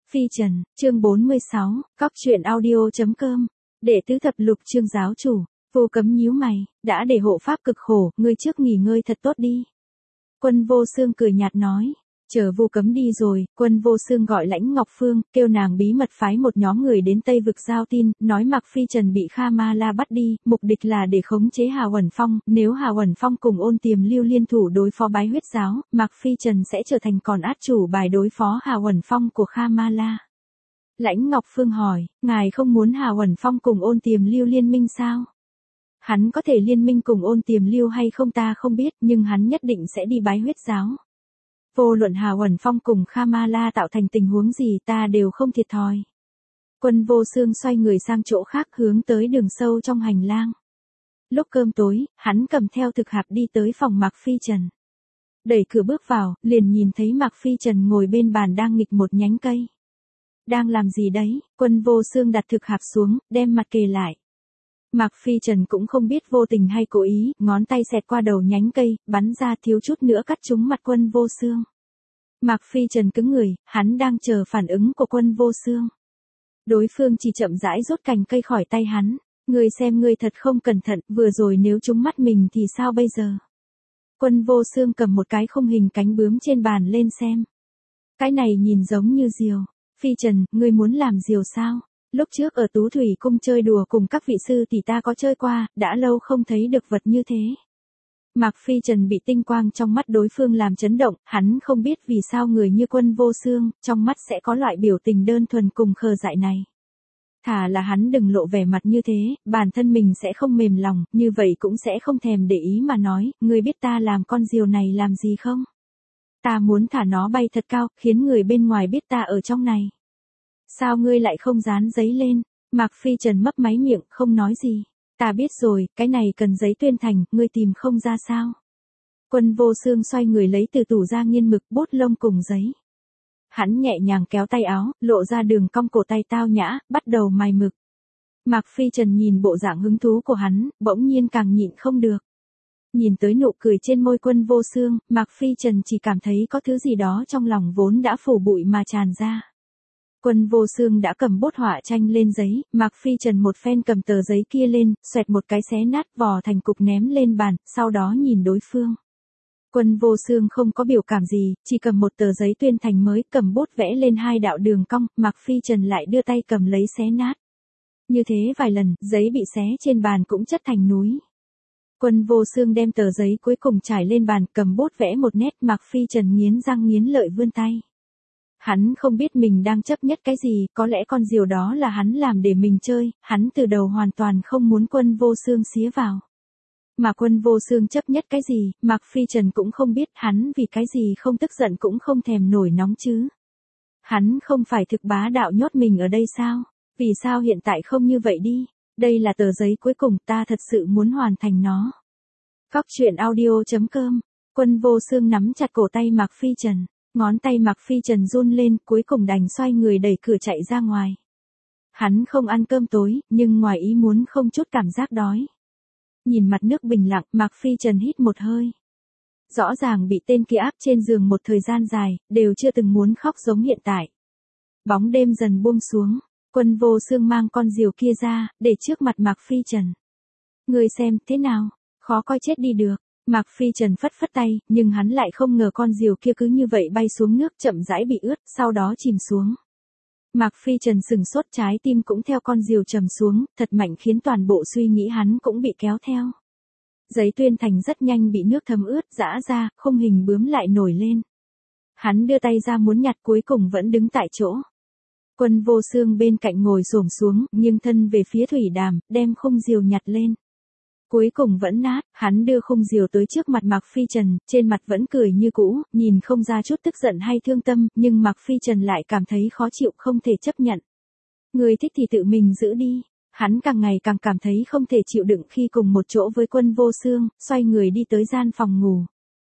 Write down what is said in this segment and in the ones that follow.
Phi Trần, chương 46, cóc truyện audio.com, đệ tứ thập lục chương giáo chủ, Vô Cấm nhíu mày, đã để hộ pháp cực khổ, ngươi trước nghỉ ngơi thật tốt đi. Quân Vô Xương cười nhạt nói, chờ Vô Cấm đi rồi, Quân Vô Xương gọi Lãnh Ngọc Phương, kêu nàng bí mật phái một nhóm người đến Tây Vực giao tin, nói Mạc Phi Trần bị Kha Ma La bắt đi, mục đích là để khống chế Hà Uẩn Phong, nếu Hà Uẩn Phong cùng Ôn Tiềm Lưu liên thủ đối phó Bái Huyết Giáo, Mạc Phi Trần sẽ trở thành còn át chủ bài đối phó Hà Uẩn Phong của Kha Ma La. Lãnh Ngọc Phương hỏi, ngài không muốn Hà Uẩn Phong cùng Ôn Tiềm Lưu liên minh sao? Hắn có thể liên minh cùng Ôn Tiềm Lưu hay không ta không biết, nhưng hắn nhất định sẽ đi Bái Huyết Giáo. Vô luận Hà Uẩn Phong cùng Kha Ma La tạo thành tình huống gì ta đều không thiệt thòi. Quân Vô Xương xoay người sang chỗ khác hướng tới đường sâu trong hành lang. Lúc cơm tối, hắn cầm theo thực hạp đi tới phòng Mạc Phi Trần. Đẩy cửa bước vào, liền nhìn thấy Mạc Phi Trần ngồi bên bàn đang nghịch một nhánh cây. Đang làm gì đấy? Quân Vô Xương đặt thực hạp xuống, đem mặt kề lại. Mạc Phi Trần cũng không biết vô tình hay cố ý, ngón tay xẹt qua đầu nhánh cây, bắn ra thiếu chút nữa cắt trúng mặt Quân Vô Xương. Mạc Phi Trần cứng người, hắn đang chờ phản ứng của Quân Vô Xương. Đối phương chỉ chậm rãi rút cành cây khỏi tay hắn. Ngươi xem ngươi thật không cẩn thận, vừa rồi nếu trúng mắt mình thì sao bây giờ? Quân Vô Xương cầm một cái khung hình cánh bướm trên bàn lên xem. Cái này nhìn giống như diều. Phi Trần, ngươi muốn làm diều sao? Lúc trước ở Tú Thủy Cung chơi đùa cùng các vị sư thì ta có chơi qua, đã lâu không thấy được vật như thế. Mạc Phi Trần bị tinh quang trong mắt đối phương làm chấn động, hắn không biết vì sao người như Quân Vô Xương, trong mắt sẽ có loại biểu tình đơn thuần cùng khờ dại này. Thà là hắn đừng lộ vẻ mặt như thế, bản thân mình sẽ không mềm lòng, như vậy cũng sẽ không thèm để ý mà nói, ngươi biết ta làm con diều này làm gì không? Ta muốn thả nó bay thật cao, khiến người bên ngoài biết ta ở trong này. Sao ngươi lại không dán giấy lên? Mạc Phi Trần mấp máy miệng, không nói gì. Ta biết rồi, cái này cần giấy tuyên thành, ngươi tìm không ra sao? Quân Vô Xương xoay người lấy từ tủ ra nghiên mực, bút lông cùng giấy. Hắn nhẹ nhàng kéo tay áo, lộ ra đường cong cổ tay tao nhã, bắt đầu mài mực. Mạc Phi Trần nhìn bộ dạng hứng thú của hắn, bỗng nhiên càng nhịn không được. Nhìn tới nụ cười trên môi Quân Vô Xương, Mạc Phi Trần chỉ cảm thấy có thứ gì đó trong lòng vốn đã phủ bụi mà tràn ra. Quân Vô Xương đã cầm bút họa tranh lên giấy, Mạc Phi Trần một phen cầm tờ giấy kia lên, xoẹt một cái xé nát vò thành cục ném lên bàn, sau đó nhìn đối phương. Quân Vô Xương không có biểu cảm gì, chỉ cầm một tờ giấy tuyên thành mới, cầm bút vẽ lên hai đạo đường cong, Mạc Phi Trần lại đưa tay cầm lấy xé nát. Như thế vài lần, giấy bị xé trên bàn cũng chất thành núi. Quân Vô Xương đem tờ giấy cuối cùng trải lên bàn, cầm bút vẽ một nét, Mạc Phi Trần nghiến răng nghiến lợi vươn tay. Hắn không biết mình đang chấp nhất cái gì, có lẽ con diều đó là hắn làm để mình chơi, hắn từ đầu hoàn toàn không muốn Quân Vô Xương xía vào. Mà Quân Vô Xương chấp nhất cái gì, Mạc Phi Trần cũng không biết, hắn vì cái gì không tức giận cũng không thèm nổi nóng chứ. Hắn không phải thực bá đạo nhốt mình ở đây sao? Vì sao hiện tại không như vậy đi? Đây là tờ giấy cuối cùng, ta thật sự muốn hoàn thành nó. Cóc truyện audio.com, Quân Vô Xương nắm chặt cổ tay Mạc Phi Trần. Ngón tay Mạc Phi Trần run lên, cuối cùng đành xoay người đẩy cửa chạy ra ngoài. Hắn không ăn cơm tối, nhưng ngoài ý muốn không chút cảm giác đói. Nhìn mặt nước bình lặng, Mạc Phi Trần hít một hơi. Rõ ràng bị tên kia áp trên giường một thời gian dài, đều chưa từng muốn khóc giống hiện tại. Bóng đêm dần buông xuống, Quân Vô Xương mang con diều kia ra, để trước mặt Mạc Phi Trần. Ngươi xem, thế nào? Khó coi chết đi được. Mạc Phi Trần phất phất tay, nhưng hắn lại không ngờ con diều kia cứ như vậy bay xuống nước, chậm rãi bị ướt, sau đó chìm xuống. Mạc Phi Trần sừng sốt, trái tim cũng theo con diều trầm xuống, thật mạnh khiến toàn bộ suy nghĩ hắn cũng bị kéo theo. Giấy tuyên thành rất nhanh bị nước thấm ướt, giã ra, khung hình bướm lại nổi lên. Hắn đưa tay ra muốn nhặt, cuối cùng vẫn đứng tại chỗ. Quân Vô Xương bên cạnh ngồi xổm xuống, nghiêng thân về phía thủy đàm, đem khung diều nhặt lên. Cuối cùng vẫn nát, hắn đưa khung diều tới trước mặt Mạc Phi Trần, trên mặt vẫn cười như cũ, nhìn không ra chút tức giận hay thương tâm, nhưng Mạc Phi Trần lại cảm thấy khó chịu, không thể chấp nhận. Người thích thì tự mình giữ đi. Hắn càng ngày càng cảm thấy không thể chịu đựng khi cùng một chỗ với Quân Vô Xương, xoay người đi tới gian phòng ngủ.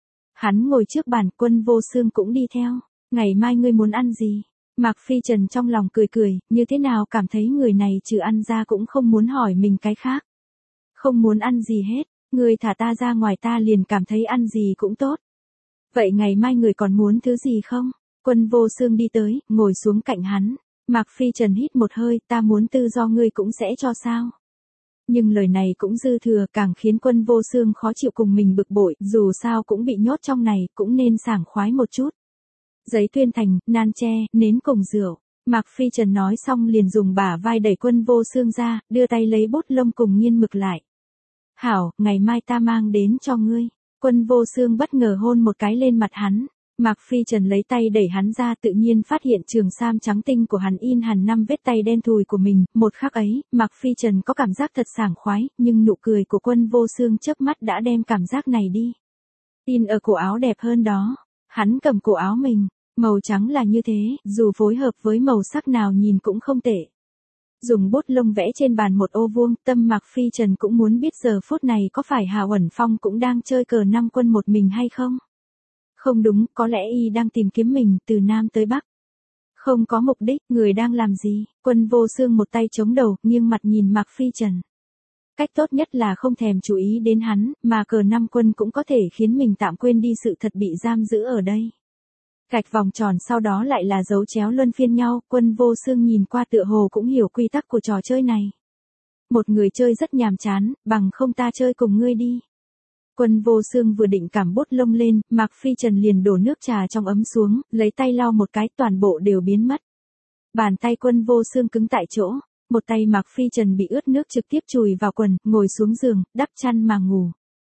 Hắn ngồi trước bàn, Quân Vô Xương cũng đi theo. Ngày mai ngươi muốn ăn gì? Mạc Phi Trần trong lòng cười cười, như thế nào cảm thấy người này trừ ăn ra cũng không muốn hỏi mình cái khác. Không muốn ăn gì hết, người thả ta ra ngoài ta liền cảm thấy ăn gì cũng tốt. Vậy ngày mai người còn muốn thứ gì không? Quân Vô Xương đi tới, ngồi xuống cạnh hắn. Mạc Phi Trần hít một hơi, ta muốn tự do ngươi cũng sẽ cho sao? Nhưng lời này cũng dư thừa, càng khiến Quân Vô Xương khó chịu cùng mình bực bội, dù sao cũng bị nhốt trong này, cũng nên sảng khoái một chút. Giấy tuyên thành, nan tre, nến cùng rượu. Mạc Phi Trần nói xong liền dùng bả vai đẩy Quân Vô Xương ra, đưa tay lấy bút lông cùng nghiên mực lại. Hảo, ngày mai ta mang đến cho ngươi. Quân Vô Xương bất ngờ hôn một cái lên mặt hắn. Mạc Phi Trần lấy tay đẩy hắn ra, tự nhiên phát hiện trường sam trắng tinh của hắn in hẳn 5 vết tay đen thùi của mình. Một khắc ấy, Mạc Phi Trần có cảm giác thật sảng khoái, nhưng nụ cười của Quân Vô Xương chớp mắt đã đem cảm giác này đi. In ở cổ áo đẹp hơn đó. Hắn cầm cổ áo mình, màu trắng là như thế, dù phối hợp với màu sắc nào nhìn cũng không tệ. Dùng bút lông vẽ trên bàn một ô vuông, tâm Mạc Phi Trần cũng muốn biết giờ phút này có phải Hà Uẩn Phong cũng đang chơi cờ 5 quân một mình hay không? Không đúng, có lẽ y đang tìm kiếm mình từ Nam tới Bắc. Không có mục đích, người đang làm gì? Quân Vô Xương một tay chống đầu, nghiêng mặt nhìn Mạc Phi Trần. Cách tốt nhất là không thèm chú ý đến hắn, mà cờ 5 quân cũng có thể khiến mình tạm quên đi sự thật bị giam giữ ở đây. Gạch vòng tròn sau đó lại là dấu chéo luân phiên nhau, Quân Vô Xương nhìn qua tựa hồ cũng hiểu quy tắc của trò chơi này. Một người chơi rất nhàm chán, bằng không ta chơi cùng ngươi đi. Quân Vô Xương vừa định cảm bút lông lên, Mạc Phi Trần liền đổ nước trà trong ấm xuống, lấy tay lau một cái, toàn bộ đều biến mất. Bàn tay Quân Vô Xương cứng tại chỗ, một tay Mạc Phi Trần bị ướt nước trực tiếp chùi vào quần, ngồi xuống giường, đắp chăn mà ngủ.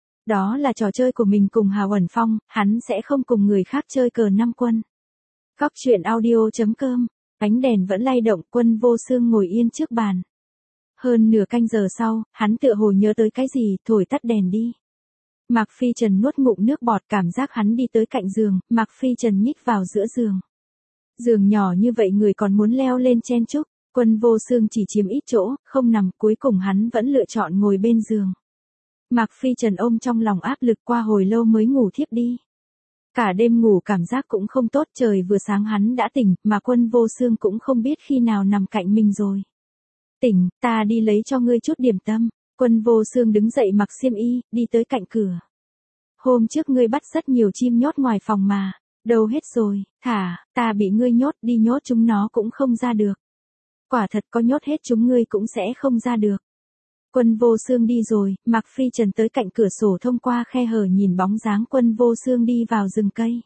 Đó là trò chơi của mình cùng Hà Uẩn Phong, hắn sẽ không cùng người khác chơi cờ 5 quân. Góc truyện audio.com, ánh đèn vẫn lay động, Quân Vô Xương ngồi yên trước bàn. Hơn nửa canh giờ sau, hắn tựa hồ nhớ tới cái gì, thổi tắt đèn đi. Mạc Phi Trần nuốt ngụm nước bọt, cảm giác hắn đi tới cạnh giường, Mạc Phi Trần nhích vào giữa giường. Giường nhỏ như vậy người còn muốn leo lên chen chúc, Quân Vô Xương chỉ chiếm ít chỗ, không nằm, cuối cùng hắn vẫn lựa chọn ngồi bên giường. Mạc Phi Trần ôm trong lòng áp lực qua hồi lâu mới ngủ thiếp đi. Cả đêm ngủ cảm giác cũng không tốt, trời vừa sáng hắn đã tỉnh, mà Quân Vô Xương cũng không biết khi nào nằm cạnh mình rồi. Tỉnh, ta đi lấy cho ngươi chút điểm tâm. Quân Vô Xương đứng dậy mặc xiêm y, đi tới cạnh cửa. Hôm trước ngươi bắt rất nhiều chim nhốt ngoài phòng mà, đâu hết rồi, thả, ta bị ngươi nhốt, đi nhốt chúng nó cũng không ra được. Quả thật có nhốt hết chúng ngươi cũng sẽ không ra được. Quân Vô Xương đi rồi, Mạc Phi Trần tới cạnh cửa sổ thông qua khe hở nhìn bóng dáng Quân Vô Xương đi vào rừng cây.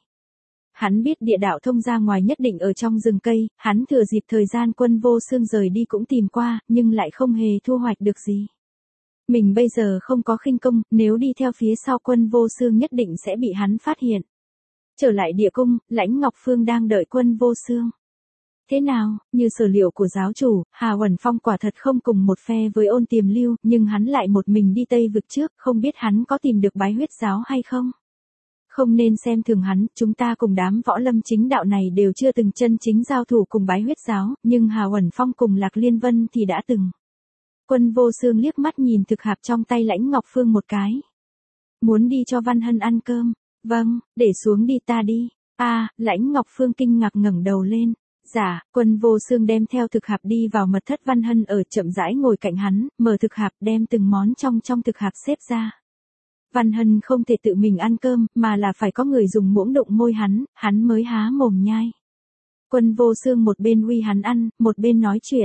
Hắn biết địa đạo thông ra ngoài nhất định ở trong rừng cây, hắn thừa dịp thời gian Quân Vô Xương rời đi cũng tìm qua, nhưng lại không hề thu hoạch được gì. Mình bây giờ không có khinh công, nếu đi theo phía sau Quân Vô Xương nhất định sẽ bị hắn phát hiện. Trở lại địa cung, Lãnh Ngọc Phương đang đợi Quân Vô Xương. Thế nào, như sở liệu của giáo chủ, Hà Uẩn Phong quả thật không cùng một phe với Ôn Tiềm Lưu, nhưng hắn lại một mình đi Tây Vực trước, không biết hắn có tìm được Bái Huyết Giáo hay không? Không nên xem thường hắn, chúng ta cùng đám võ lâm chính đạo này đều chưa từng chân chính giao thủ cùng Bái Huyết Giáo, nhưng Hà Uẩn Phong cùng Lạc Liên Vân thì đã từng. Quân Vô Xương liếc mắt nhìn thực hạp trong tay Lãnh Ngọc Phương một cái. Muốn đi cho Văn Hân ăn cơm? Vâng, để xuống đi ta đi. Lãnh Ngọc Phương kinh ngạc ngẩng đầu lên. Dạ, Quân Vô Xương đem theo thực hạp đi vào mật thất Văn Hân ở, chậm rãi ngồi cạnh hắn, mở thực hạp đem từng món trong thực hạp xếp ra. Văn Hân không thể tự mình ăn cơm, mà là phải có người dùng muỗng đụng môi hắn mới há mồm nhai. Quân Vô Xương một bên uy hắn ăn, một bên nói chuyện.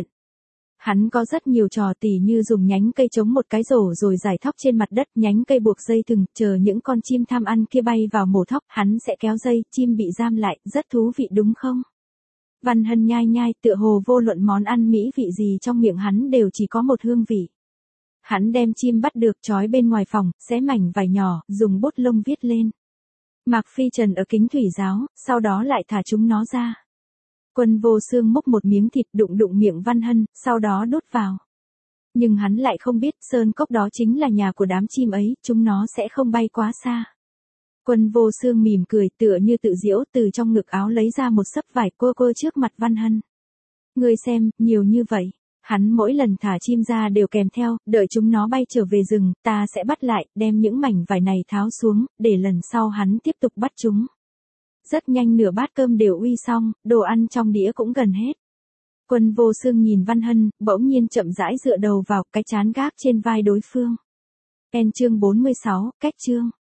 Hắn có rất nhiều trò tỉ như dùng nhánh cây chống một cái rổ rồi giải thóc trên mặt đất, nhánh cây buộc dây thừng, chờ những con chim tham ăn kia bay vào mổ thóc, hắn sẽ kéo dây, chim bị giam lại, rất thú vị đúng không? Văn Hân nhai nhai, tựa hồ vô luận món ăn mỹ vị gì trong miệng hắn đều chỉ có một hương vị. Hắn đem chim bắt được trói bên ngoài phòng, xé mảnh vải nhỏ, dùng bút lông viết lên. Mạc Phi Trần ở Kính Thủy Giáo, sau đó lại thả chúng nó ra. Quân Vô Xương múc một miếng thịt đụng miệng Văn Hân, sau đó đút vào. Nhưng hắn lại không biết sơn cốc đó chính là nhà của đám chim ấy, chúng nó sẽ không bay quá xa. Quân Vô Xương mỉm cười tựa như tự giễu, từ trong ngực áo lấy ra một xấp vải cô trước mặt Văn Hân. Ngươi xem, nhiều như vậy. Hắn mỗi lần thả chim ra đều kèm theo, đợi chúng nó bay trở về rừng, ta sẽ bắt lại, đem những mảnh vải này tháo xuống, để lần sau hắn tiếp tục bắt chúng. Rất nhanh nửa bát cơm đều uy xong, đồ ăn trong đĩa cũng gần hết. Quân Vô Xương nhìn Văn Hân, bỗng nhiên chậm rãi dựa đầu vào, cái chán gác trên vai đối phương. Chương 46, cách chương.